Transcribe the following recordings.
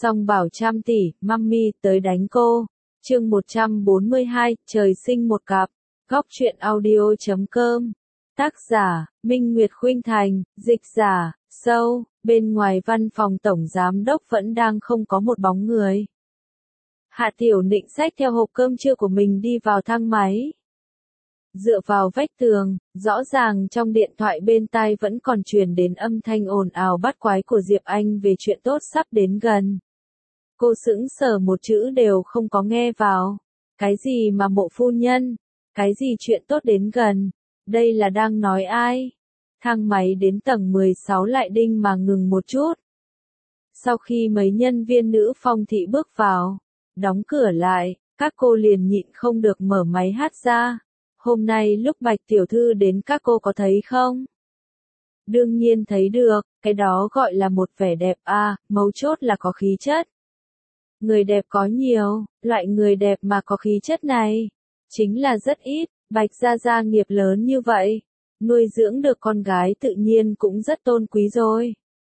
Song bảo trăm tỷ, mummy tới đánh cô. Chương 142, trời sinh một cặp. Góc truyện audio.com. Tác giả, Minh Nguyệt Khuynh Thành, dịch giả, Sâu. Bên ngoài văn phòng tổng giám đốc vẫn đang không có một bóng người. Hạ Tiểu Nịnh xách theo hộp cơm trưa của mình đi vào thang máy. Dựa vào vách tường, rõ ràng trong điện thoại bên tai vẫn còn truyền đến âm thanh ồn ào bắt quái của Diệp Anh về chuyện tốt sắp đến gần. Cô sững sờ một chữ đều không có nghe vào. Cái gì mà Mộ phu nhân? Cái gì chuyện tốt đến gần? Đây là đang nói ai? Thang máy đến tầng 16 lại đinh mà ngừng một chút. Sau khi mấy nhân viên nữ phong thị bước vào, đóng cửa lại, các cô liền nhịn không được mở máy hát ra. Hôm nay lúc Bạch tiểu thư đến các cô có thấy không? Đương nhiên thấy được, cái đó gọi là một vẻ đẹp à, mấu chốt là có khí chất. Người đẹp có nhiều, loại người đẹp mà có khí chất này, chính là rất ít. Bạch gia nghiệp lớn như vậy, nuôi dưỡng được con gái tự nhiên cũng rất tôn quý rồi.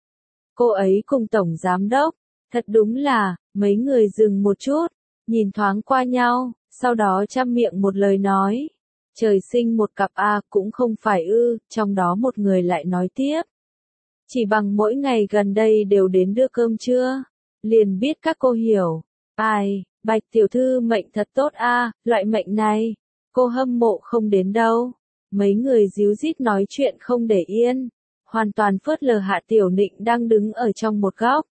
Cô ấy cùng tổng giám đốc, thật đúng là, mấy người dừng một chút, nhìn thoáng qua nhau, sau đó chăm miệng một lời nói. Trời sinh một cặp a cũng không phải ư, trong đó một người lại nói tiếp. Chỉ bằng mỗi ngày gần đây đều đến đưa cơm trưa, liền biết các cô hiểu. Ai, Bạch tiểu thư mệnh thật tốt a, loại mệnh này, cô hâm mộ không đến đâu. Mấy người díu dít nói chuyện không để yên, hoàn toàn phớt lờ Hạ Tiểu Nịnh đang đứng ở trong một góc.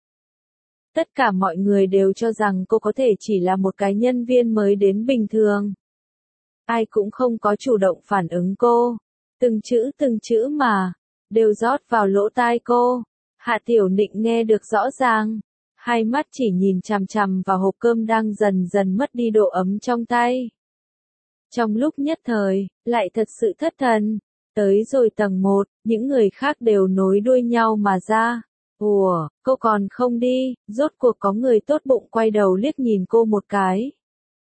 Tất cả mọi người đều cho rằng cô có thể chỉ là một cái nhân viên mới đến bình thường. Ai cũng không có chủ động phản ứng cô. Từng chữ mà, đều rót vào lỗ tai cô. Hạ Tiểu Nịnh nghe được rõ ràng. Hai mắt chỉ nhìn chằm chằm vào hộp cơm đang dần dần mất đi độ ấm trong tay. Trong lúc nhất thời, lại thật sự thất thần. Tới rồi tầng 1, những người khác đều nối đuôi nhau mà ra. Ủa, cô còn không đi, rốt cuộc có người tốt bụng quay đầu liếc nhìn cô một cái.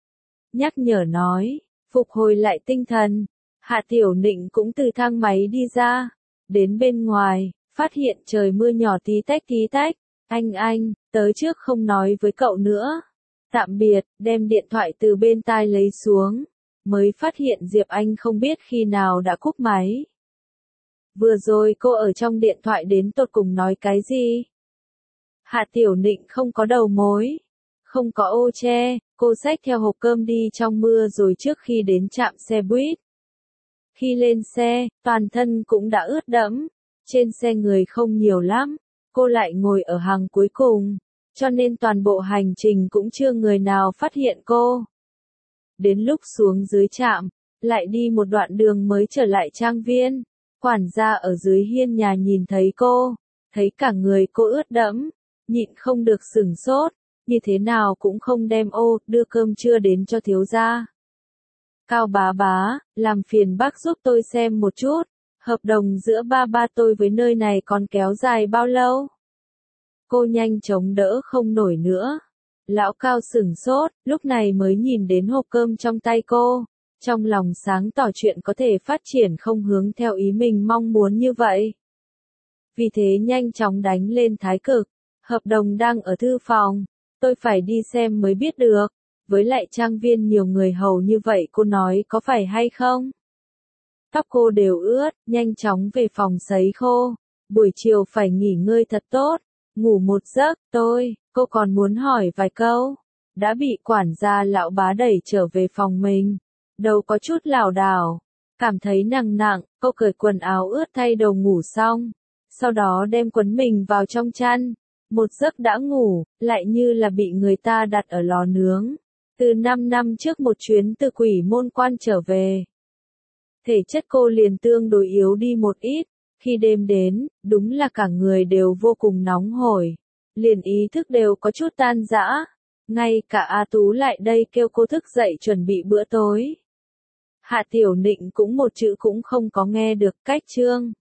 Nhắc nhở nói. Phục hồi lại tinh thần, Hạ Tiểu Nịnh cũng từ thang máy đi ra, đến bên ngoài, phát hiện trời mưa nhỏ tí tách, anh, tới trước không nói với cậu nữa. Tạm biệt, đem điện thoại từ bên tai lấy xuống, mới phát hiện Diệp Anh không biết khi nào đã cúp máy. Vừa rồi cô ở trong điện thoại đến tột cùng nói cái gì? Hạ Tiểu Nịnh không có đầu mối. Không có ô che, cô xách theo hộp cơm đi trong mưa rồi trước khi đến trạm xe buýt. Khi lên xe, toàn thân cũng đã ướt đẫm. Trên xe người không nhiều lắm, cô lại ngồi ở hàng cuối cùng, cho nên toàn bộ hành trình cũng chưa người nào phát hiện cô. Đến lúc xuống dưới trạm, lại đi một đoạn đường mới trở lại trang viên. Quản gia ở dưới hiên nhà nhìn thấy cô, thấy cả người cô ướt đẫm, nhịn không được sửng sốt. Như thế nào cũng không đem đưa cơm trưa đến cho thiếu gia. Cao bá, làm phiền bác giúp tôi xem một chút, hợp đồng giữa ba tôi với nơi này còn kéo dài bao lâu? Cô nhanh chóng đỡ không nổi nữa. Lão Cao sửng sốt, lúc này mới nhìn đến hộp cơm trong tay cô, trong lòng sáng tỏ chuyện có thể phát triển không hướng theo ý mình mong muốn như vậy. Vì thế nhanh chóng đánh lên thái cực, hợp đồng đang ở thư phòng. Tôi phải đi xem mới biết được, với lại trang viên nhiều người hầu như vậy cô nói có phải hay không? Tóc cô đều ướt, nhanh chóng về phòng sấy khô, buổi chiều phải nghỉ ngơi thật tốt, ngủ một giấc, cô còn muốn hỏi vài câu, đã bị quản gia lão bá đẩy trở về phòng mình, đầu có chút lảo đảo, cảm thấy nặng, cô cởi quần áo ướt thay đầu ngủ xong, sau đó đem quấn mình vào trong chăn. Một giấc đã ngủ, lại như là bị người ta đặt ở lò nướng. Từ 5 năm trước một chuyến từ Quỷ Môn Quan trở về. Thể chất cô liền tương đối yếu đi một ít. Khi đêm đến, đúng là cả người đều vô cùng nóng hổi. Liền ý thức đều có chút tan rã. Ngay cả A Tú lại đây kêu cô thức dậy chuẩn bị bữa tối. Hạ Tiểu Nịnh cũng một chữ cũng không có nghe được. Cách chương